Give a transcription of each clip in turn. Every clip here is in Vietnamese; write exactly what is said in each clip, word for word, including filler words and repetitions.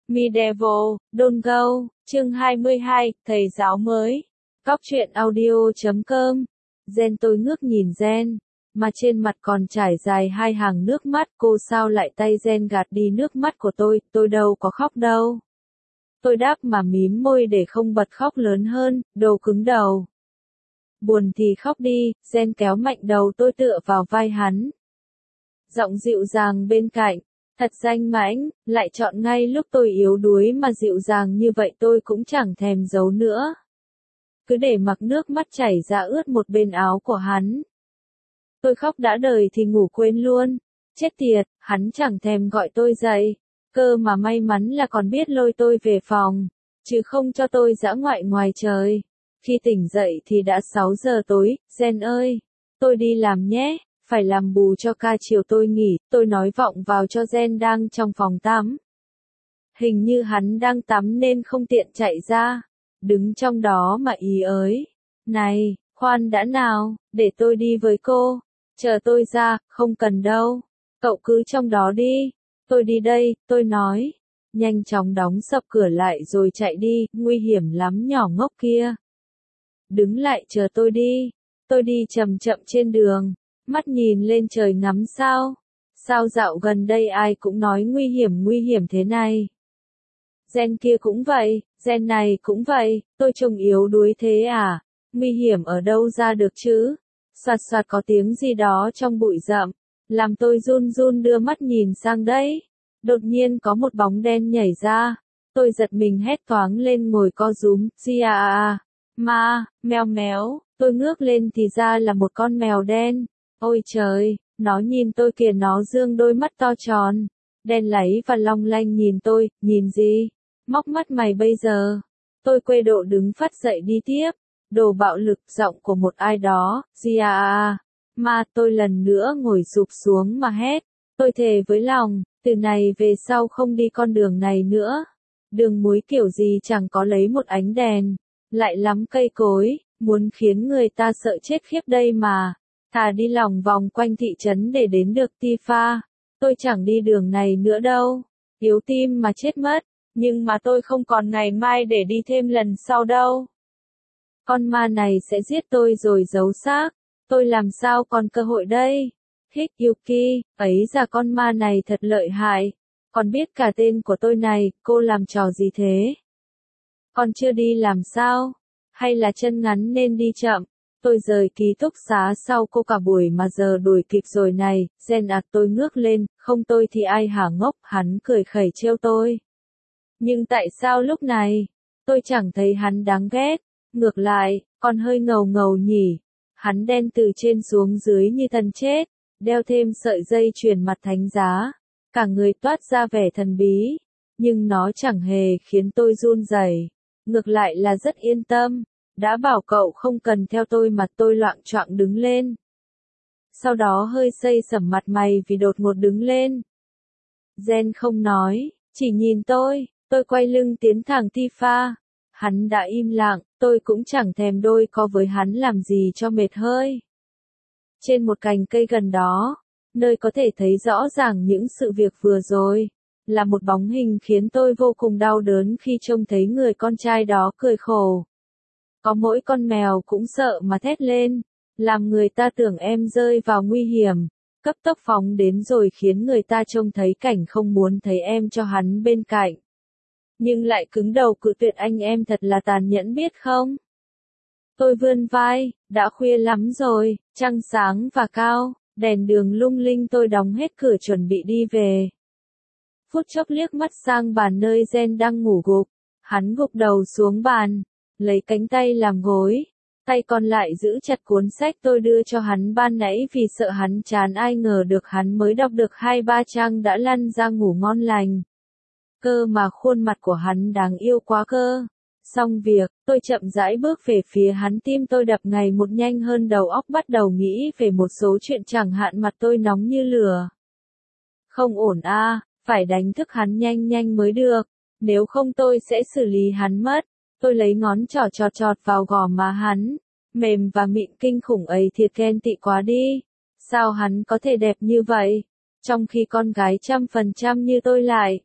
Medieval, Don't Go, chương hai mươi hai, thầy giáo mới. Cóc truyện audio chấm com. Gen tôi ngước nhìn Gen, mà trên mặt còn trải dài hai hàng nước mắt. Cô sao lại tay Gen gạt đi nước mắt của tôi, tôi đâu có khóc đâu. Tôi đáp mà mím môi để không bật khóc lớn hơn, đồ cứng đầu. Buồn thì khóc đi, Gen kéo mạnh đầu tôi tựa vào vai hắn. Giọng dịu dàng bên cạnh, thật danh mãnh, lại chọn ngay lúc tôi yếu đuối mà dịu dàng như vậy tôi cũng chẳng thèm giấu nữa. Cứ để mặc nước mắt chảy ra ướt một bên áo của hắn. Tôi khóc đã đời thì ngủ quên luôn, chết tiệt, hắn chẳng thèm gọi tôi dậy, cơ mà may mắn là còn biết lôi tôi về phòng, chứ không cho tôi dã ngoại ngoài trời. Khi tỉnh dậy thì đã sáu giờ tối, Gen ơi, tôi đi làm nhé. Phải làm bù cho ca chiều tôi nghỉ, tôi nói vọng vào cho Gen đang trong phòng tắm. Hình như hắn đang tắm nên không tiện chạy ra, đứng trong đó mà ý ới. Này, khoan đã nào, để tôi đi với cô, chờ tôi ra, không cần đâu, cậu cứ trong đó đi, tôi đi đây, tôi nói. Nhanh chóng đóng sập cửa lại rồi chạy đi, nguy hiểm lắm nhỏ ngốc kia. Đứng lại chờ tôi đi, tôi đi chậm chậm trên đường. Mắt nhìn lên trời ngắm sao. Sao dạo gần đây ai cũng nói nguy hiểm nguy hiểm thế này. Gen kia cũng vậy, Gen này cũng vậy, tôi trông yếu đuối thế à? Nguy hiểm ở đâu ra được chứ? Soạt soạt có tiếng gì đó trong bụi rậm, làm tôi run run đưa mắt nhìn sang đấy. Đột nhiên có một bóng đen nhảy ra, tôi giật mình hét toáng lên ngồi co rúm, di à à, ma, mèo méo, tôi ngước lên thì ra là một con mèo đen. Ôi trời, nó nhìn tôi kìa, nó dương đôi mắt to tròn, đen láy và long lanh nhìn tôi, nhìn gì? Móc mắt mày bây giờ. Tôi quay độ đứng phát dậy đi tiếp, đồ bạo lực giọng của một ai đó, gì à à, mà tôi lần nữa ngồi sụp xuống mà hét, tôi thề với lòng, từ này về sau không đi con đường này nữa. Đường muối kiểu gì chẳng có lấy một ánh đèn, lại lắm cây cối, muốn khiến người ta sợ chết khiếp đây mà. Thà đi lòng vòng quanh thị trấn để đến được Tifa. Tôi chẳng đi đường này nữa đâu. Yếu tim mà chết mất. Nhưng mà tôi không còn ngày mai để đi thêm lần sau đâu. Con ma này sẽ giết tôi rồi giấu xác. Tôi làm sao còn cơ hội đây? Hích Yuki, ấy ra con ma này thật lợi hại. Còn biết cả tên của tôi này, cô làm trò gì thế? Còn chưa đi làm sao? Hay là chân ngắn nên đi chậm? Tôi rời ký túc xá sau cô cả buổi mà giờ đuổi kịp rồi này. Gen à, tôi ngước lên, không tôi thì ai hả ngốc, hắn cười khẩy trêu tôi. Nhưng tại sao lúc này, tôi chẳng thấy hắn đáng ghét, ngược lại, còn hơi ngầu ngầu nhỉ. Hắn đen từ trên xuống dưới như thần chết, đeo thêm sợi dây chuyền mặt thánh giá, cả người toát ra vẻ thần bí, nhưng nó chẳng hề khiến tôi run rẩy, ngược lại là rất yên tâm. Đã bảo cậu không cần theo tôi mà tôi loạng choạng đứng lên. Sau đó hơi xây sẩm mặt mày vì đột ngột đứng lên. Gen không nói, chỉ nhìn tôi, tôi quay lưng tiến thẳng Tifa. Hắn đã im lặng, tôi cũng chẳng thèm đôi co với hắn làm gì cho mệt hơi. Trên một cành cây gần đó, nơi có thể thấy rõ ràng những sự việc vừa rồi, là một bóng hình khiến tôi vô cùng đau đớn khi trông thấy người con trai đó cười khổ. Có mỗi con mèo cũng sợ mà thét lên, làm người ta tưởng em rơi vào nguy hiểm, cấp tốc phóng đến rồi khiến người ta trông thấy cảnh không muốn thấy em cho hắn bên cạnh. Nhưng lại cứng đầu cự tuyệt anh, em thật là tàn nhẫn biết không? Tôi vươn vai, đã khuya lắm rồi, trăng sáng và cao, đèn đường lung linh, tôi đóng hết cửa chuẩn bị đi về. Phút chốc liếc mắt sang bàn nơi Gen đang ngủ gục, hắn gục đầu xuống bàn. Lấy cánh tay làm gối, tay còn lại giữ chặt cuốn sách tôi đưa cho hắn ban nãy vì sợ hắn chán, ai ngờ được hắn mới đọc được hai ba trang đã lăn ra ngủ ngon lành. Cơ mà khuôn mặt của hắn đáng yêu quá cơ. Xong việc, tôi chậm rãi bước về phía hắn, tim tôi đập ngày một nhanh hơn, đầu óc bắt đầu nghĩ về một số chuyện, chẳng hạn mặt tôi nóng như lửa. Không ổn a, à, phải đánh thức hắn nhanh nhanh mới được, nếu không tôi sẽ xử lý hắn mất. Tôi lấy ngón trỏ chọt chọt vào gò má hắn, mềm và mịn kinh khủng ấy, thiệt ghen tị quá đi. Sao hắn có thể đẹp như vậy, trong khi con gái trăm phần trăm như tôi lại,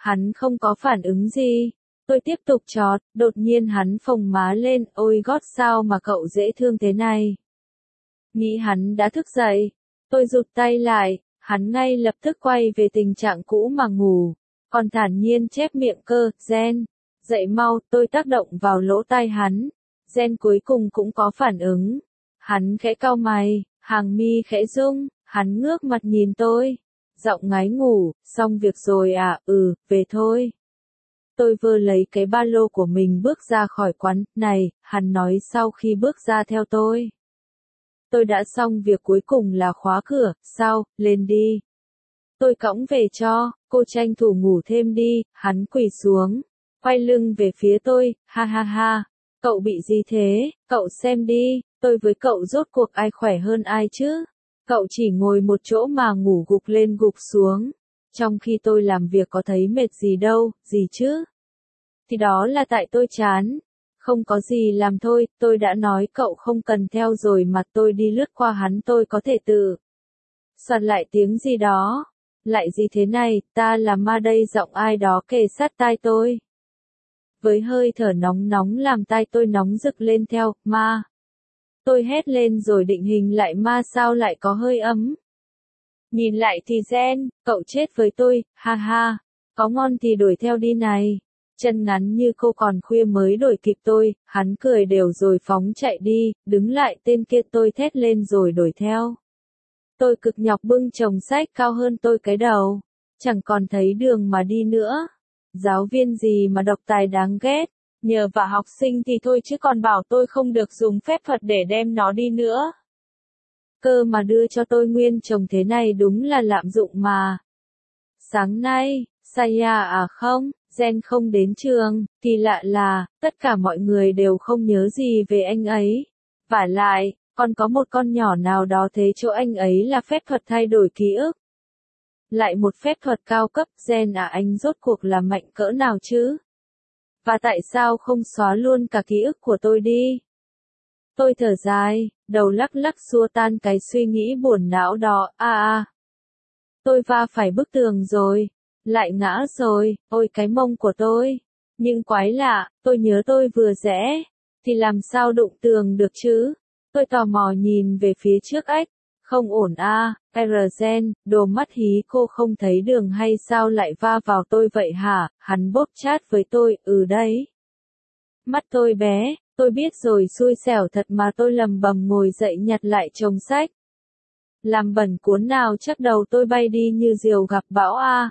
Hắn không có phản ứng gì. Tôi tiếp tục chót, đột nhiên hắn phồng má lên, ôi gót sao mà cậu dễ thương thế này. Nghĩ hắn đã thức dậy. Tôi rụt tay lại, hắn ngay lập tức quay về tình trạng cũ mà ngủ. Còn thản nhiên chép miệng cơ, Gen. Dậy mau, tôi tác động vào lỗ tai hắn. Gen cuối cùng cũng có phản ứng. Hắn khẽ cau mày, hàng mi khẽ rung, hắn ngước mặt nhìn tôi. Giọng ngái ngủ, xong việc rồi à, ừ, về thôi. Tôi vơ lấy cái ba lô của mình bước ra khỏi quán, này, hắn nói sau khi bước ra theo tôi. Tôi đã xong việc cuối cùng là khóa cửa, sao, lên đi. Tôi cõng về cho, cô tranh thủ ngủ thêm đi, hắn quỳ xuống, quay lưng về phía tôi, ha ha ha. Cậu bị gì thế, cậu xem đi, tôi với cậu rốt cuộc ai khỏe hơn ai chứ? Cậu chỉ ngồi một chỗ mà ngủ gục lên gục xuống. Trong khi tôi làm việc có thấy mệt gì đâu, gì chứ? Thì đó là tại tôi chán. Không có gì làm thôi, tôi đã nói cậu không cần theo rồi mà tôi đi lướt qua hắn tôi có thể tự. Soạt lại tiếng gì đó. Lại gì thế này, ta là ma đây giọng ai đó kề sát tai tôi. Với hơi thở nóng nóng làm tai tôi nóng rực lên theo, ma. Tôi hét lên rồi định hình lại ma sao lại có hơi ấm. Nhìn lại thì Gen, cậu chết với tôi, ha ha. Có ngon thì đuổi theo đi này. Chân ngắn như cô còn khuya mới đuổi kịp tôi, hắn cười đều rồi phóng chạy đi, đứng lại tên kia tôi thét lên rồi đuổi theo. Tôi cực nhọc bưng chồng sách cao hơn tôi cái đầu, chẳng còn thấy đường mà đi nữa. Giáo viên gì mà độc tài đáng ghét, nhờ vả học sinh thì thôi chứ còn bảo tôi không được dùng phép thuật để đem nó đi nữa. Cơ mà đưa cho tôi nguyên chồng thế này đúng là lạm dụng mà. Sáng nay, Saya à không, Gen không đến trường, kỳ lạ là, tất cả mọi người đều không nhớ gì về anh ấy. Vả lại, còn có một con nhỏ nào đó thế chỗ anh ấy là phép thuật thay đổi ký ức. Lại một phép thuật cao cấp, Gen à anh rốt cuộc là mạnh cỡ nào chứ? Và tại sao không xóa luôn cả ký ức của tôi đi? Tôi thở dài, đầu lắc lắc xua tan cái suy nghĩ buồn não đó, a a. Tôi va phải bức tường rồi, lại ngã rồi, ôi cái mông của tôi. Nhưng quái lạ, tôi nhớ tôi vừa rẽ, thì làm sao đụng tường được chứ? Tôi tò mò nhìn về phía trước ếch, không ổn a, Ergen, đồ mắt hí cô không thấy đường hay sao lại va vào tôi vậy hả? Hắn bóp chát với tôi, ừ đấy. Mắt tôi bé, tôi biết rồi xui xẻo thật mà tôi lầm bầm ngồi dậy nhặt lại chồng sách. Làm bẩn cuốn nào chắc đầu tôi bay đi như diều gặp bão a.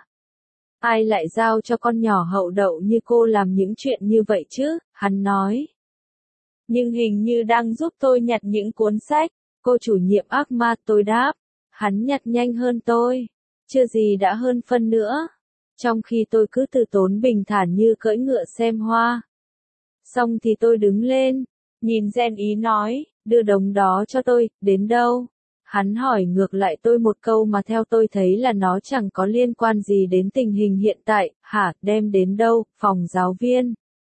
Ai lại giao cho con nhỏ hậu đậu như cô làm những chuyện như vậy chứ, hắn nói. Nhưng hình như đang giúp tôi nhặt những cuốn sách, cô chủ nhiệm ác ma tôi đáp. Hắn nhặt nhanh hơn tôi, chưa gì đã hơn phân nữa. Trong khi tôi cứ từ tốn bình thản như cưỡi ngựa xem hoa. Xong thì tôi đứng lên, nhìn Gen ý nói, đưa đống đó cho tôi, đến đâu? Hắn hỏi ngược lại tôi một câu mà theo tôi thấy là nó chẳng có liên quan gì đến tình hình hiện tại, hả, đem đến đâu, phòng giáo viên.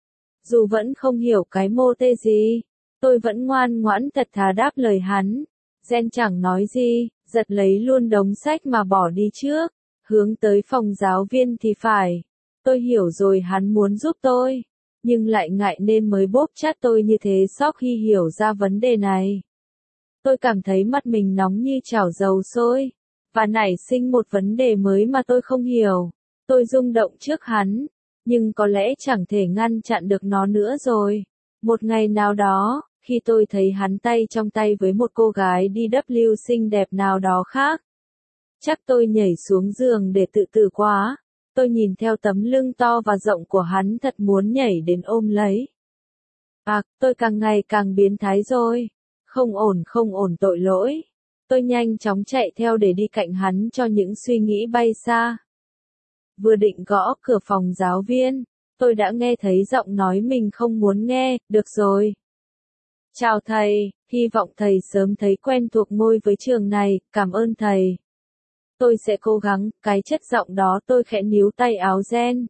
Dù vẫn không hiểu cái mô tê gì, tôi vẫn ngoan ngoãn thật thà đáp lời hắn. Gen chẳng nói gì, giật lấy luôn đống sách mà bỏ đi trước, hướng tới phòng giáo viên thì phải. Tôi hiểu rồi hắn muốn giúp tôi, nhưng lại ngại nên mới bóp chát tôi như thế sau khi hiểu ra vấn đề này. Tôi cảm thấy mặt mình nóng như chảo dầu sôi, và nảy sinh một vấn đề mới mà tôi không hiểu. Tôi rung động trước hắn, nhưng có lẽ chẳng thể ngăn chặn được nó nữa rồi. Một ngày nào đó, khi tôi thấy hắn tay trong tay với một cô gái đi W xinh đẹp nào đó khác, chắc tôi nhảy xuống giường để tự tử quá. Tôi nhìn theo tấm lưng to và rộng của hắn thật muốn nhảy đến ôm lấy. À, tôi càng ngày càng biến thái rồi. Không ổn không ổn tội lỗi. Tôi nhanh chóng chạy theo để đi cạnh hắn cho những suy nghĩ bay xa. Vừa định gõ cửa phòng giáo viên, tôi đã nghe thấy giọng nói mình không muốn nghe, được rồi. Chào thầy, hy vọng thầy sớm thấy quen thuộc môi với trường này, cảm ơn thầy. Tôi sẽ cố gắng, cái chất giọng đó tôi khẽ níu tay áo Gen.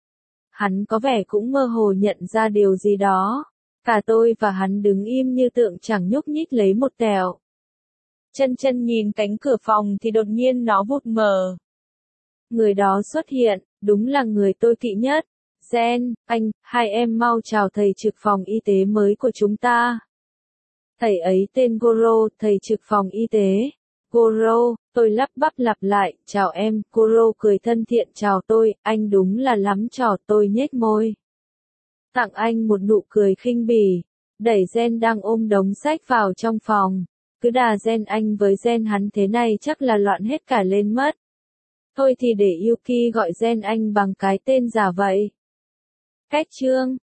Hắn có vẻ cũng mơ hồ nhận ra điều gì đó. Cả tôi và hắn đứng im như tượng chẳng nhúc nhích lấy một tẹo. Chân chân nhìn cánh cửa phòng thì đột nhiên nó vụt mở. Người đó xuất hiện, đúng là người tôi kỵ nhất. Gen, anh, hai em mau chào thầy trực phòng y tế mới của chúng ta. Thầy ấy tên Goro, thầy trực phòng y tế. Goro, tôi lắp bắp lặp lại, chào em, Goro cười thân thiện chào tôi, anh đúng là lắm trò, tôi nhếch môi. Tặng anh một nụ cười khinh bỉ, đẩy Gen đang ôm đống sách vào trong phòng. Cứ đà Gen anh với Gen hắn thế này chắc là loạn hết cả lên mất. Thôi thì để Yuki gọi Gen anh bằng cái tên giả vậy. Cách chương